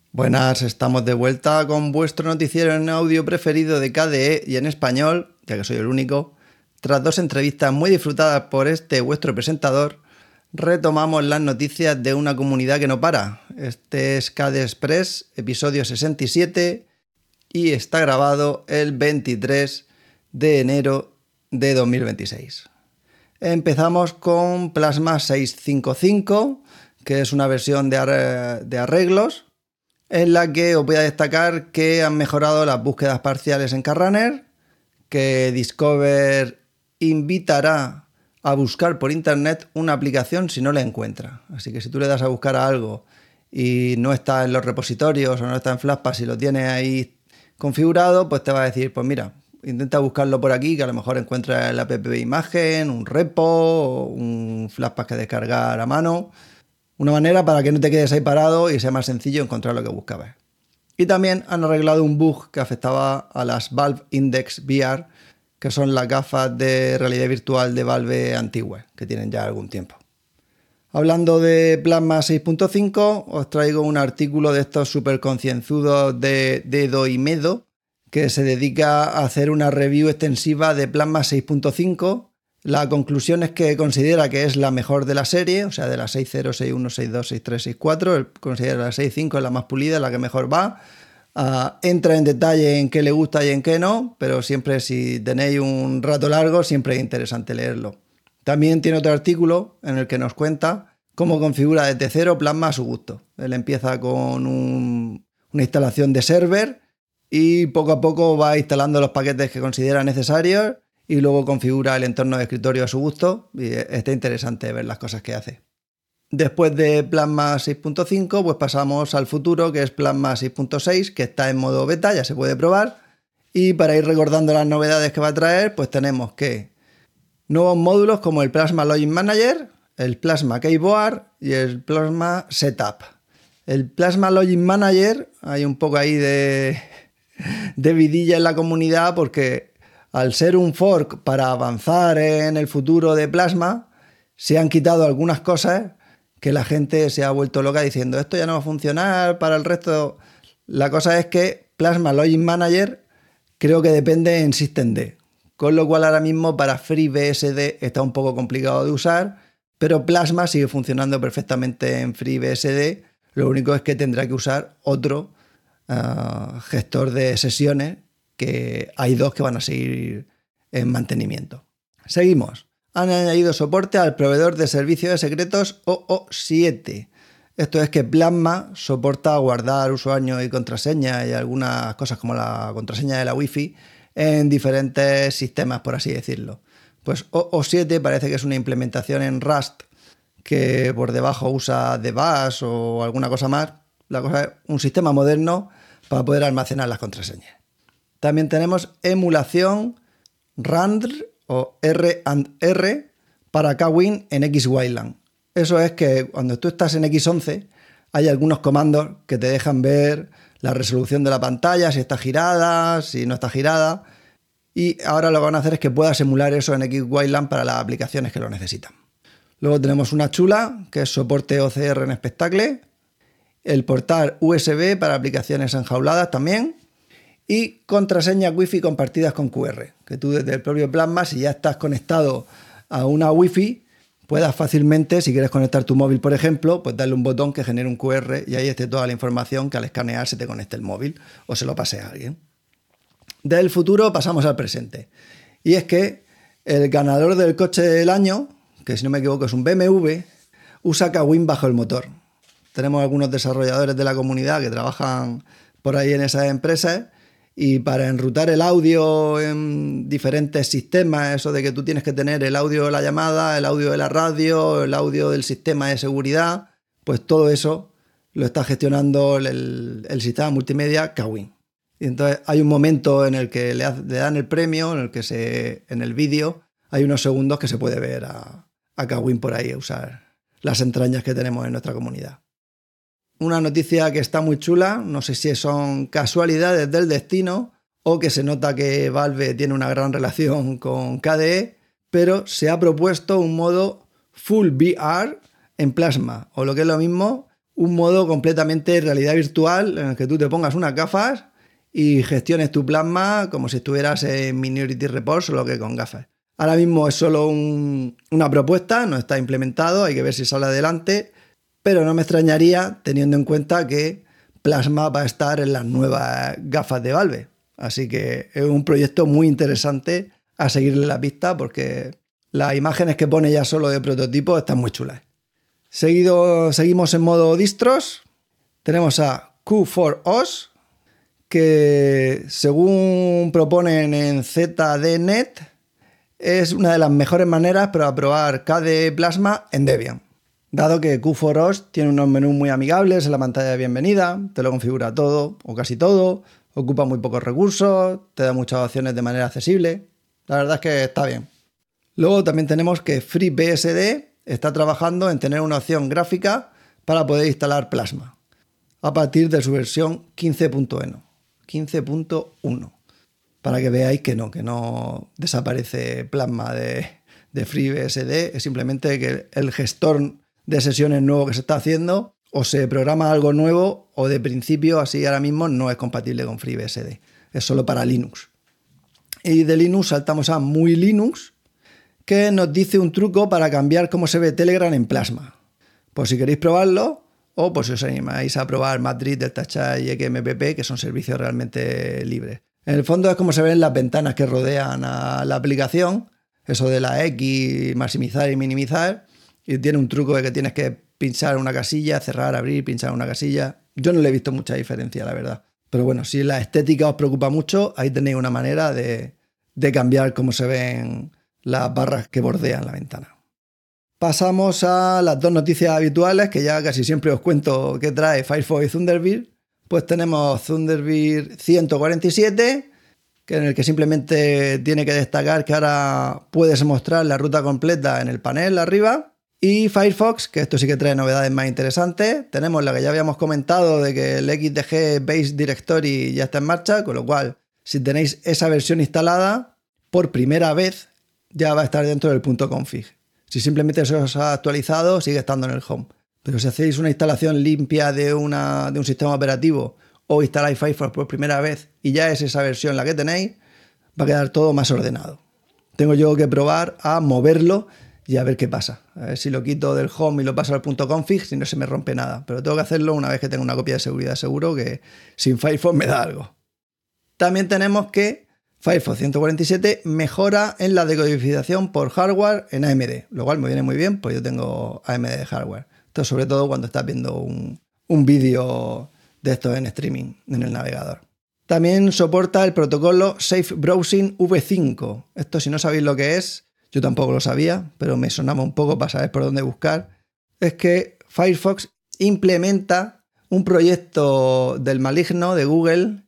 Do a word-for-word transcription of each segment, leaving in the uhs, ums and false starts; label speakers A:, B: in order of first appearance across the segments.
A: Buenas, estamos de vuelta con vuestro noticiero en audio preferido de K D E y en español, ya que soy el único. Tras dos entrevistas muy disfrutadas por este vuestro presentador, retomamos las noticias de una comunidad que no para. Este es K D E Express, episodio sesenta y siete, y está grabado el veintitrés de enero de dos mil veintiséis. Empezamos con Plasma seiscientos cincuenta y cinco, que es una versión de, ar- de arreglos, en la que os voy a destacar que han mejorado las búsquedas parciales en CarRunner, que Discover invitará a buscar por internet una aplicación si no la encuentra. Así que si tú le das a buscar a algo y no está en los repositorios o no está en Flatpak y lo tienes ahí configurado, pues te va a decir, pues mira, intenta buscarlo por aquí, que a lo mejor encuentras el app de imagen, un repo, un Flatpak que descargar a mano. Una manera para que no te quedes ahí parado y sea más sencillo encontrar lo que buscabas. Y también han arreglado un bug que afectaba a las Valve Index V R, que son las gafas de realidad virtual de Valve antiguas, que tienen ya algún tiempo. Hablando de Plasma seis punto cinco, os traigo un artículo de estos súper concienzudos de Dedo y Medo, que se dedica a hacer una review extensiva de Plasma seis punto cinco. La conclusión es que considera que es la mejor de la serie, o sea, de la seis punto cero, seis punto uno, seis punto dos, seis punto tres, seis punto cuatro, él considera la seis punto cinco es la más pulida, la que mejor va. Uh, entra en detalle en qué le gusta y en qué no, pero siempre si tenéis un rato largo, siempre es interesante leerlo. También tiene otro artículo en el que nos cuenta cómo configura desde cero Plasma a su gusto. Él empieza con un, una instalación de server y poco a poco va instalando los paquetes que considera necesarios y luego configura el entorno de escritorio a su gusto y está interesante ver las cosas que hace. Después de Plasma seis punto cinco, pues pasamos al futuro, que es Plasma seis punto seis, que está en modo beta, ya se puede probar. Y para ir recordando las novedades que va a traer, pues tenemos que nuevos módulos como el Plasma Logic Manager, el Plasma Keyboard y el Plasma Setup. El Plasma Logic Manager, hay un poco ahí de, de vidilla en la comunidad porque al ser un fork para avanzar en el futuro de Plasma, se han quitado algunas cosas que la gente se ha vuelto loca diciendo esto ya no va a funcionar para el resto. La cosa es que Plasma Logic Manager creo que depende en Systemd, con lo cual ahora mismo para FreeBSD está un poco complicado de usar, pero Plasma sigue funcionando perfectamente en FreeBSD. Lo único es que tendrá que usar otro uh, gestor de sesiones, que hay dos que van a seguir en mantenimiento. Seguimos. Han añadido soporte al proveedor de servicios de secretos O O siete. Esto es que Plasma soporta guardar usuario y contraseña y algunas cosas como la contraseña de la Wi-Fi en diferentes sistemas, por así decirlo. Pues O O siete parece que es una implementación en Rust que por debajo usa DBus o alguna cosa más. La cosa es un sistema moderno para poder almacenar las contraseñas. También tenemos emulación randr o R and R para Kwin en X Wayland. Eso es que cuando tú estás en X once hay algunos comandos que te dejan ver la resolución de la pantalla, si está girada, si no está girada. Y ahora lo que van a hacer es que puedas emular eso en X Wayland para las aplicaciones que lo necesitan. Luego tenemos una chula que es soporte O C R en Spectacle. El portal U S B para aplicaciones enjauladas también. Y contraseñas Wi-Fi compartidas con Q R, que tú desde el propio Plasma, si ya estás conectado a una Wi-Fi, puedas fácilmente, si quieres conectar tu móvil, por ejemplo, pues darle un botón que genere un Q R y ahí esté toda la información que al escanear se te conecte el móvil o se lo pase a alguien. Del futuro pasamos al presente. Y es que el ganador del coche del año, que si no me equivoco es un B M W, usa Kwin bajo el motor. Tenemos algunos desarrolladores de la comunidad que trabajan por ahí en esas empresas. Y para enrutar el audio en diferentes sistemas, eso de que tú tienes que tener el audio de la llamada, el audio de la radio, el audio del sistema de seguridad, pues todo eso lo está gestionando el, el sistema multimedia Kwin. Y entonces hay un momento en el que le, le dan el premio, en el que se, en el vídeo hay unos segundos que se puede ver a, a Kwin por ahí usar las entrañas que tenemos en nuestra comunidad. Una noticia que está muy chula, no sé si son casualidades del destino o que se nota que Valve tiene una gran relación con K D E, pero se ha propuesto un modo Full V R en Plasma, o lo que es lo mismo, un modo completamente realidad virtual en el que tú te pongas unas gafas y gestiones tu plasma como si estuvieras en Minority Report, solo que con gafas. Ahora mismo es solo un, una propuesta, no está implementado, hay que ver si sale adelante, pero no me extrañaría teniendo en cuenta que Plasma va a estar en las nuevas gafas de Valve. Así que es un proyecto muy interesante a seguirle la pista porque las imágenes que pone ya solo de prototipo están muy chulas. Seguido, seguimos en modo distros. Tenemos a Q cuatro O S, que según proponen en Z D Net, es una de las mejores maneras para probar K D E Plasma en Debian. Dado que Q cuatro O S tiene unos menús muy amigables en la pantalla de bienvenida, te lo configura todo o casi todo, ocupa muy pocos recursos, te da muchas opciones de manera accesible. La verdad es que está bien. Luego también tenemos que FreeBSD está trabajando en tener una opción gráfica para poder instalar Plasma a partir de su versión quince punto uno. Para que veáis que no, que no desaparece Plasma de, de FreeBSD, es simplemente que el gestor de sesiones nuevo que se está haciendo o se programa algo nuevo o de principio así ahora mismo no es compatible con FreeBSD, es solo para Linux. Y de Linux saltamos a Muy Linux, que nos dice un truco para cambiar cómo se ve Telegram en Plasma. Por si queréis probarlo o por si os animáis a probar Madrid, DeltaChat y X M P P, que son servicios realmente libres. En el fondo es como se ven las ventanas que rodean a la aplicación, eso de la X, maximizar y minimizar, y tiene un truco de que tienes que pinchar una casilla, cerrar, abrir, pinchar una casilla. Yo no le he visto mucha diferencia, la verdad. Pero bueno, si la estética os preocupa mucho, ahí tenéis una manera de, de cambiar cómo se ven las barras que bordean la ventana. Pasamos a las dos noticias habituales, que ya casi siempre os cuento qué trae Firefox y Thunderbird. Pues tenemos Thunderbird ciento cuarenta y siete, que en el que simplemente tiene que destacar que ahora puedes mostrar la ruta completa en el panel arriba. Y Firefox, que esto sí que trae novedades más interesantes. Tenemos la que ya habíamos comentado de que el X D G Base Directory ya está en marcha, con lo cual si tenéis esa versión instalada, por primera vez ya va a estar dentro del punto config. Si simplemente se os ha actualizado, sigue estando en el home. Pero si hacéis una instalación limpia de, una, de un sistema operativo o instaláis Firefox por primera vez y ya es esa versión la que tenéis, va a quedar todo más ordenado. Tengo yo que probar a moverlo y a ver qué pasa. A ver si lo quito del home y lo paso al punto config, si no se me rompe nada. Pero tengo que hacerlo una vez que tenga una copia de seguridad. Seguro que sin Firefox me da algo. También tenemos que Firefox ciento cuarenta y siete mejora en la decodificación por hardware en A M D, lo cual me viene muy bien, pues yo tengo A M D de hardware. Esto sobre todo cuando estás viendo un, un vídeo de estos en streaming en el navegador. También soporta el protocolo Safe Browsing V cinco. Esto, si no sabéis lo que es, yo tampoco lo sabía, pero me sonaba un poco para saber por dónde buscar. Es que Firefox implementa un proyecto del maligno de Google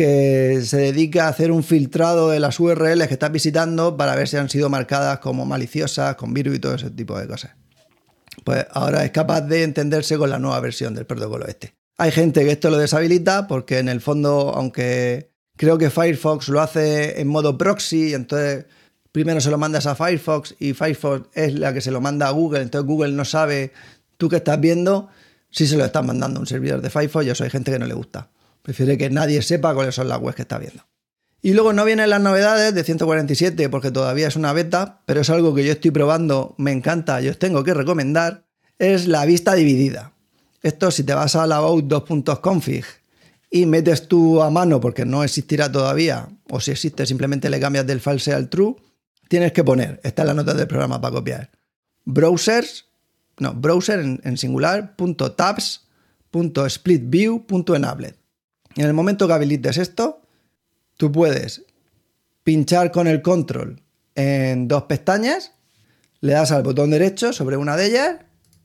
A: que se dedica a hacer un filtrado de las U R Ls que estás visitando para ver si han sido marcadas como maliciosas, con virus y todo ese tipo de cosas. Pues ahora es capaz de entenderse con la nueva versión del protocolo este. Hay gente que esto lo deshabilita porque en el fondo, aunque creo que Firefox lo hace en modo proxy, entonces primero se lo mandas a Firefox y Firefox es la que se lo manda a Google, entonces Google no sabe tú qué estás viendo, si se lo estás mandando a un servidor de Firefox y eso hay gente que no le gusta. Prefiere que nadie sepa cuáles son las webs que está viendo. Y luego no vienen las novedades de ciento cuarenta y siete porque todavía es una beta, pero es algo que yo estoy probando, me encanta y os tengo que recomendar, es la vista dividida. Esto, si te vas a la about dos punto config y metes tú a mano, porque no existirá todavía, o si existe simplemente le cambias del false al true, tienes que poner, está en la nota del programa para copiar, browsers, no, browser en, en singular, punto tabs, punto splitview, punto enabled. En el momento que habilites esto, tú puedes pinchar con el control en dos pestañas, le das al botón derecho sobre una de ellas,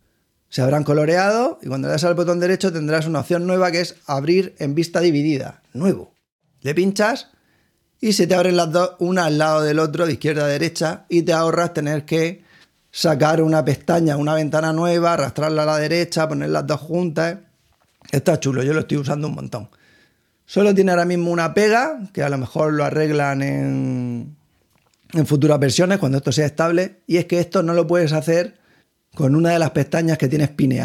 A: se habrán coloreado y cuando le das al botón derecho tendrás una opción nueva que es abrir en vista dividida, nuevo. Le pinchas y se te abren las dos, una al lado del otro, de izquierda a derecha, y te ahorras tener que sacar una pestaña, una ventana nueva, arrastrarla a la derecha, poner las dos juntas. Está chulo, yo lo estoy usando un montón. Solo tiene ahora mismo una pega, que a lo mejor lo arreglan en, en futuras versiones, cuando esto sea estable, y es que esto no lo puedes hacer con una de las pestañas que tienes pineadas.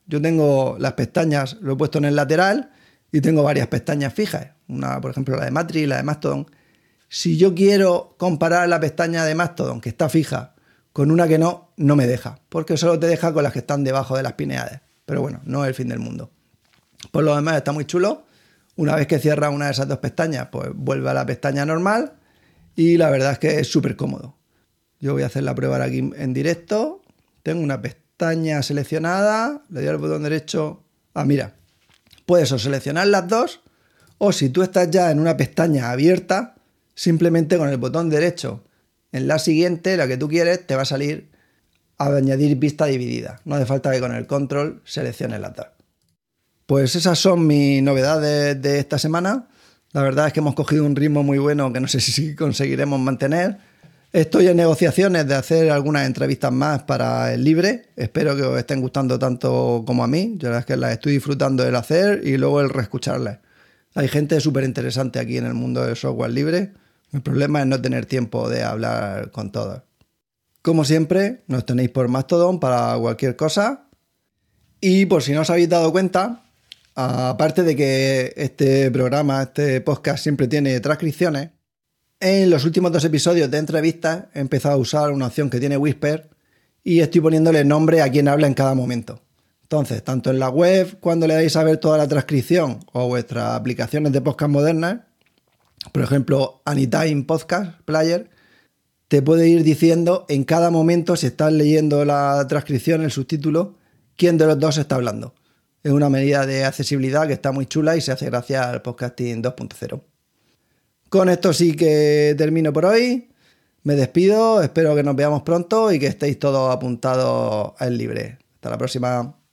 A: Yo tengo las pestañas, lo he puesto en el lateral y tengo varias pestañas fijas. Una, por ejemplo, la de Matrix, la de Mastodon. Si yo quiero comparar la pestaña de Mastodon, que está fija, con una que no, no me deja, porque solo te deja con las que están debajo de las pineades. Pero bueno, no es el fin del mundo. Por lo demás está muy chulo. Una vez que cierras una de esas dos pestañas, pues vuelve a la pestaña normal y la verdad es que es súper cómodo. Yo voy a hacer la prueba aquí en directo. Tengo una pestaña seleccionada, le doy al botón derecho. Ah, mira, puedes o seleccionar las dos o si tú estás ya en una pestaña abierta, simplemente con el botón derecho en la siguiente, la que tú quieres, te va a salir a añadir vista dividida. No hace falta que con el control selecciones las dos. Pues esas son mis novedades de esta semana. La verdad es que hemos cogido un ritmo muy bueno que no sé si conseguiremos mantener. Estoy en negociaciones de hacer algunas entrevistas más para el Libre. Espero que os estén gustando tanto como a mí. Yo la verdad es que las estoy disfrutando el hacer y luego el reescucharlas. Hay gente súper interesante aquí en el mundo del software libre. El problema es no tener tiempo de hablar con todos. Como siempre, nos tenéis por Mastodon para cualquier cosa. Y por si no os habéis dado cuenta, aparte de que este programa, este podcast siempre tiene transcripciones, en los últimos dos episodios de entrevistas he empezado a usar una opción que tiene Whisper y estoy poniéndole nombre a quien habla en cada momento. Entonces, tanto en la web, cuando le dais a ver toda la transcripción o vuestras aplicaciones de podcast modernas, por ejemplo, Anytime Podcast Player, te puede ir diciendo en cada momento, si estás leyendo la transcripción, el subtítulo, quién de los dos está hablando. Es una medida de accesibilidad que está muy chula y se hace gracias al podcasting dos punto cero. Con esto sí que termino por hoy. Me despido, espero que nos veamos pronto y que estéis todos apuntados al Libre. Hasta la próxima.